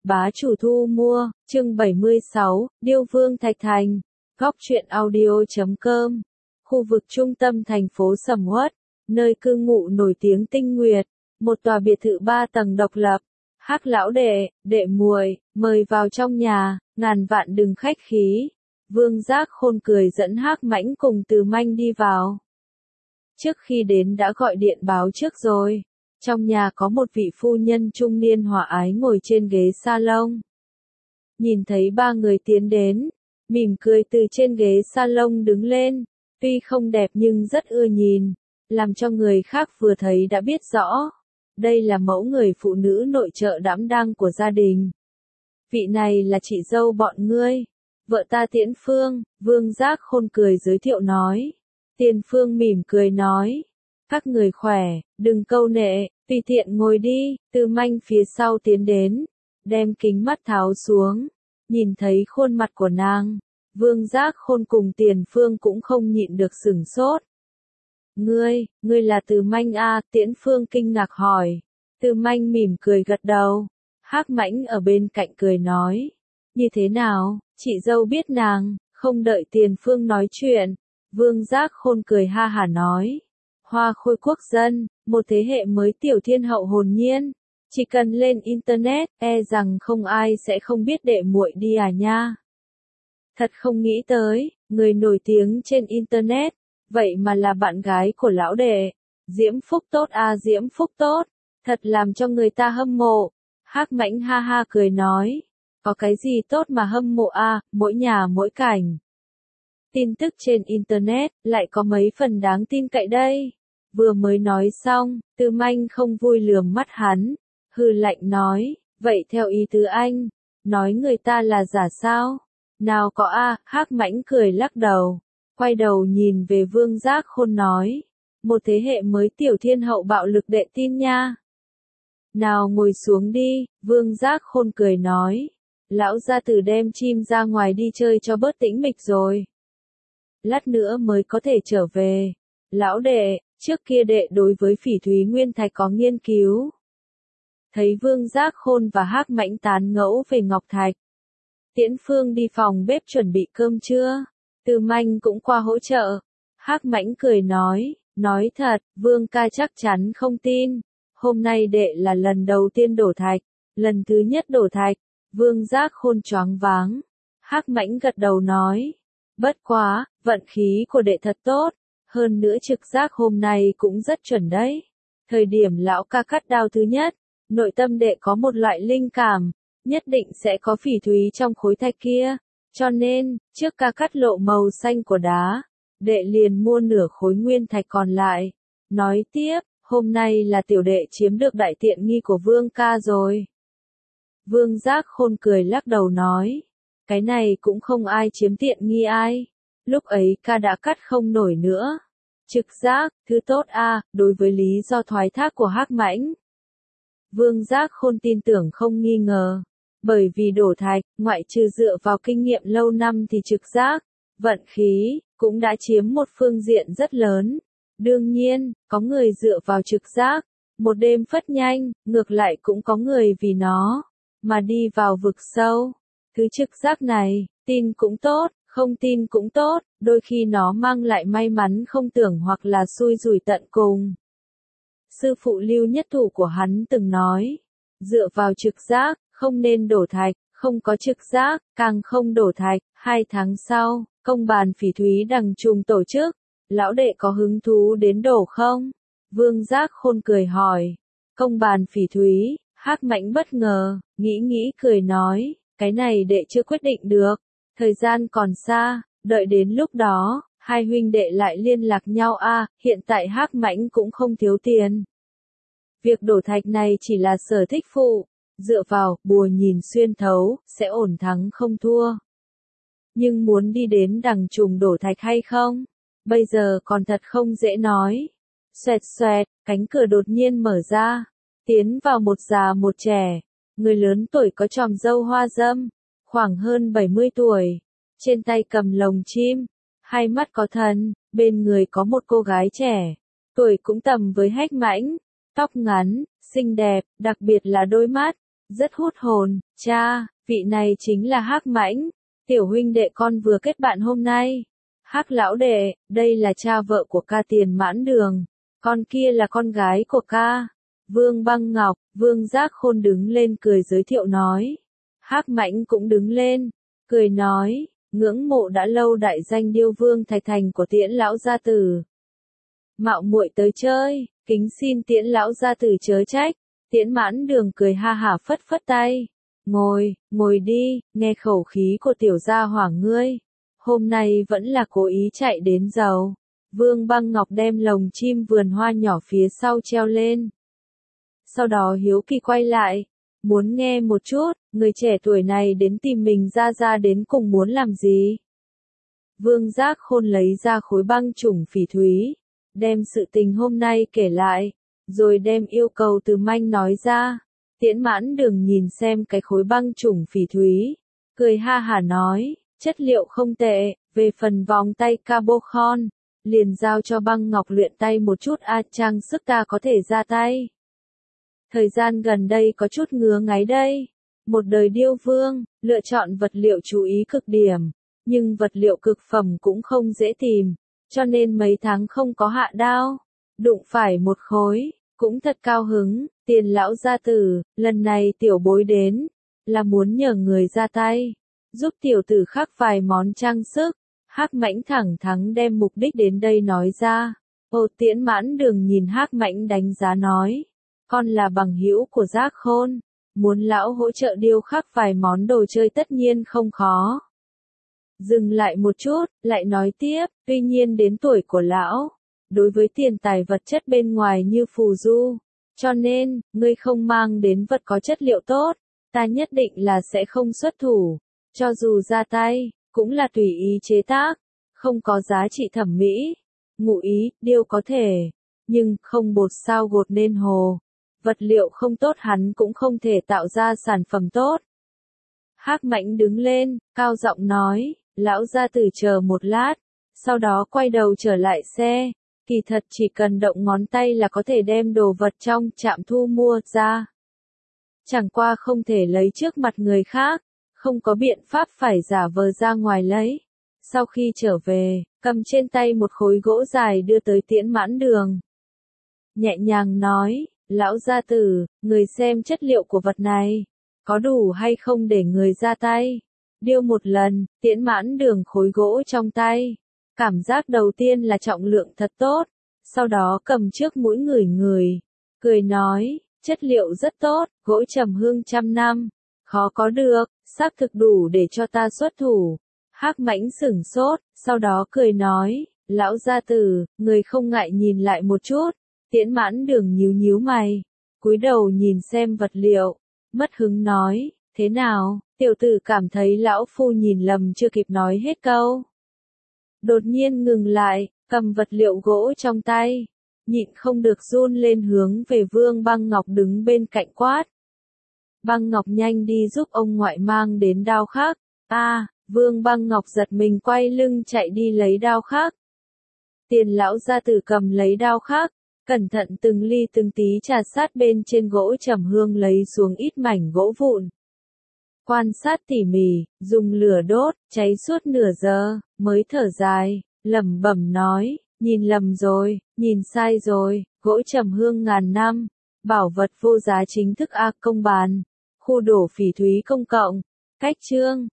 Bá chủ thu mua, chương 76, Điêu Vương Thạch Thành, góc truyện audio.com, khu vực trung tâm thành phố Sầm Uất, nơi cư ngụ nổi tiếng Tinh Nguyệt, một tòa biệt thự 3 tầng độc lập. Hắc lão đệ, đệ muội, mời vào trong nhà, ngàn vạn đừng khách khí. Vương Giác Khôn cười dẫn Hắc Mãnh cùng Từ Manh đi vào. Trước khi đến đã gọi điện báo trước rồi. Trong nhà có một vị phu nhân trung niên hòa ái ngồi trên ghế salon. Nhìn thấy ba người tiến đến, mỉm cười từ trên ghế salon đứng lên, tuy không đẹp nhưng rất ưa nhìn, làm cho người khác vừa thấy đã biết rõ. Đây là mẫu người phụ nữ nội trợ đảm đang của gia đình. Vị này là chị dâu bọn ngươi, vợ ta Tiễn Phương, Vương Giác Khôn cười giới thiệu nói. Tiền Phương mỉm cười nói, các người khỏe, đừng câu nệ, tùy tiện ngồi đi. Từ Manh phía sau tiến đến, đem kính mắt tháo xuống, nhìn thấy khuôn mặt của nàng, Vương Giác Khôn cùng Tiền Phương cũng không nhịn được sửng sốt. Ngươi là Từ Manh à? Tiễn Phương kinh ngạc hỏi. Từ Manh mỉm cười gật đầu. Hắc Mãnh ở bên cạnh cười nói, như thế nào, chị dâu biết nàng? Không đợi Tiền Phương nói chuyện, Vương Giác Khôn cười ha hả nói, Hoa Khôi quốc dân, một thế hệ mới tiểu thiên hậu hồn nhiên, chỉ cần lên internet, e rằng không ai sẽ không biết đệ muội đi à nha. Thật không nghĩ tới, người nổi tiếng trên internet, vậy mà là bạn gái của lão đệ. Diễm phúc tốt à, diễm phúc tốt, thật làm cho người ta hâm mộ. Hắc Mãnh ha ha cười nói, có cái gì tốt mà hâm mộ à, mỗi nhà mỗi cảnh. Tin tức trên internet lại có mấy phần đáng tin cậy đây. Vừa mới nói xong, Từ Manh không vui lườm mắt hắn, hừ lạnh nói, vậy theo ý tứ anh, nói người ta là giả sao? Nào có a. Hắc Mãnh cười lắc đầu, quay đầu nhìn về Vương Giác Khôn nói, một thế hệ mới tiểu thiên hậu bạo lực đệ tin nha. Nào ngồi xuống đi, Vương Giác Khôn cười nói, lão gia tử đem chim ra ngoài đi chơi cho bớt tĩnh mịch rồi. Lát nữa mới có thể trở về. Lão đệ, trước kia đệ đối với Phỉ Thúy Nguyên Thạch có nghiên cứu. Thấy Vương Giác Khôn và Hắc Mãnh tán ngẫu về Ngọc Thạch. Tiễn Phương đi phòng bếp chuẩn bị cơm trưa. Từ Manh cũng qua hỗ trợ. Hắc Mãnh cười nói thật, Vương ca chắc chắn không tin. Hôm nay đệ là lần đầu tiên đổ thạch, lần thứ nhất đổ thạch. Vương Giác Khôn choáng váng. Hắc Mãnh gật đầu nói, bất quá, vận khí của đệ thật tốt, hơn nữa trực giác hôm nay cũng rất chuẩn đấy. Thời điểm lão ca cắt đao thứ nhất, nội tâm đệ có một loại linh cảm, nhất định sẽ có phỉ thúy trong khối thạch kia, cho nên, trước ca cắt lộ màu xanh của đá, đệ liền mua nửa khối nguyên thạch còn lại. Nói tiếp, hôm nay là tiểu đệ chiếm được đại tiện nghi của Vương ca rồi. Vương Giác Khôn cười lắc đầu nói, cái này cũng không ai chiếm tiện nghi ai. Lúc ấy ca đã cắt không nổi nữa. Trực giác, thứ tốt a. Đối với lý do thoái thác của Hắc Mãnh, Vương Giác Khôn tin tưởng không nghi ngờ. Bởi vì đổ thạch, ngoại trừ dựa vào kinh nghiệm lâu năm thì trực giác, vận khí, cũng đã chiếm một phương diện rất lớn. Đương nhiên, có người dựa vào trực giác, một đêm phất nhanh, ngược lại cũng có người vì nó, mà đi vào vực sâu. Thứ trực giác này, tin cũng tốt, không tin cũng tốt, đôi khi nó mang lại may mắn không tưởng hoặc là xui rủi tận cùng. Sư phụ Lưu Nhất Thủ của hắn từng nói, dựa vào trực giác, không nên đổ thạch, không có trực giác, càng không đổ thạch. 2 tháng sau, công bàn phỉ thúy đằng trùng tổ chức, lão đệ có hứng thú đến đổ không? Vương Giác Khôn cười hỏi, công bàn phỉ thúy. Hắc Mãnh bất ngờ, nghĩ cười nói, cái này đệ chưa quyết định được, thời gian còn xa, đợi đến lúc đó, hai huynh đệ lại liên lạc nhau a. Hiện tại Hắc Mãnh cũng không thiếu tiền. Việc đổ thạch này chỉ là sở thích phụ, dựa vào bùa nhìn xuyên thấu, sẽ ổn thắng không thua. Nhưng muốn đi đến đằng trùng đổ thạch hay không? Bây giờ còn thật không dễ nói. Xoẹt xoẹt, cánh cửa đột nhiên mở ra. Tiến vào một già một trẻ, người lớn tuổi có chòm râu hoa râm, khoảng hơn 70 tuổi, trên tay cầm lồng chim, hai mắt có thần, bên người có một cô gái trẻ, tuổi cũng tầm với Hắc Mãnh, tóc ngắn, xinh đẹp, đặc biệt là đôi mắt, rất hút hồn. Cha, vị này chính là Hắc Mãnh, tiểu huynh đệ con vừa kết bạn hôm nay. Hắc lão đệ, đây là cha vợ của ca Tiền Mãn Đường, con kia là con gái của ca. Vương Băng Ngọc, Vương Giác Khôn đứng lên cười giới thiệu nói. Hắc Mãnh cũng đứng lên, cười nói, ngưỡng mộ đã lâu đại danh Điêu Vương Thạch Thành của Tiễn lão gia tử. Mạo muội tới chơi, kính xin Tiễn lão gia tử chớ trách. Tiễn Mãn Đường cười ha hả phất phất tay. Ngồi đi, nghe khẩu khí của tiểu gia hỏa ngươi. Hôm nay vẫn là cố ý chạy đến giàu. Vương Băng Ngọc đem lồng chim vườn hoa nhỏ phía sau treo lên. Sau đó hiếu kỳ quay lại, muốn nghe một chút, người trẻ tuổi này đến tìm mình ra đến cùng muốn làm gì. Vương Giác Khôn lấy ra khối băng chủng phỉ thúy, đem sự tình hôm nay kể lại, rồi đem yêu cầu từ Manh nói ra. Tiễn Mãn Đường nhìn xem cái khối băng chủng phỉ thúy, cười ha hả nói, chất liệu không tệ, về phần vòng tay Cabochon, liền giao cho Băng Ngọc luyện tay một chút trang sức ta có thể ra tay. Thời gian gần đây có chút ngứa ngáy đây. Một đời điêu vương, lựa chọn vật liệu chú ý cực điểm, nhưng vật liệu cực phẩm cũng không dễ tìm, cho nên mấy tháng không có hạ đao. Đụng phải một khối, cũng thật cao hứng. Tiền lão gia tử, lần này tiểu bối đến, là muốn nhờ người ra tay, giúp tiểu tử khắc vài món trang sức. Hắc Mãnh thẳng thắn đem mục đích đến đây nói ra. Tiễn Mãn Đường nhìn Hắc Mãnh đánh giá nói, con là bằng hữu của Giác Khôn, muốn lão hỗ trợ điêu khắc vài món đồ chơi tất nhiên không khó. Dừng lại một chút, lại nói tiếp, tuy nhiên đến tuổi của lão, đối với tiền tài vật chất bên ngoài như phù du, cho nên, ngươi không mang đến vật có chất liệu tốt, ta nhất định là sẽ không xuất thủ, cho dù ra tay, cũng là tùy ý chế tác, không có giá trị thẩm mỹ. Ngụ ý, điêu có thể, nhưng không bột sao gột nên hồ. Vật liệu không tốt hắn cũng không thể tạo ra sản phẩm tốt. Hắc Mãnh đứng lên, cao giọng nói, lão gia tử chờ một lát, sau đó quay đầu trở lại xe. Kỳ thật chỉ cần động ngón tay là có thể đem đồ vật trong trạm thu mua ra. Chẳng qua không thể lấy trước mặt người khác, không có biện pháp phải giả vờ ra ngoài lấy. Sau khi trở về, cầm trên tay một khối gỗ dài đưa tới Tiễn Mãn Đường. Nhẹ nhàng nói, lão gia tử, người xem chất liệu của vật này, có đủ hay không để người ra tay. Điêu một lần, Tiễn Mãn Đường khối gỗ trong tay. Cảm giác đầu tiên là trọng lượng thật tốt, sau đó cầm trước mũi ngửi, cười nói, chất liệu rất tốt, gỗ trầm hương trăm năm, khó có được, xác thực đủ để cho ta xuất thủ. Hắc Mãnh sửng sốt, sau đó cười nói, lão gia tử, người không ngại nhìn lại một chút. Tiễn Mãn Đường nhíu mày, cúi đầu nhìn xem vật liệu, mất hứng nói, thế nào, tiểu tử cảm thấy lão phu nhìn lầm chưa kịp nói hết câu. Đột nhiên ngừng lại, cầm vật liệu gỗ trong tay, nhịn không được run lên hướng về Vương Băng Ngọc đứng bên cạnh quát. Băng Ngọc nhanh đi giúp ông ngoại mang đến đao khắc. Vương Băng Ngọc giật mình quay lưng chạy đi lấy đao khắc. Tiền lão gia tử cầm lấy đao khắc, cẩn thận từng ly từng tí trà sát bên trên gỗ trầm hương lấy xuống ít mảnh gỗ vụn. Quan sát tỉ mỉ, dùng lửa đốt, cháy suốt nửa giờ, mới thở dài, lẩm bẩm nói, nhìn lầm rồi, nhìn sai rồi, gỗ trầm hương ngàn năm, bảo vật vô giá chính thức công bàn, khu đổ phỉ thúy công cộng, cách chương.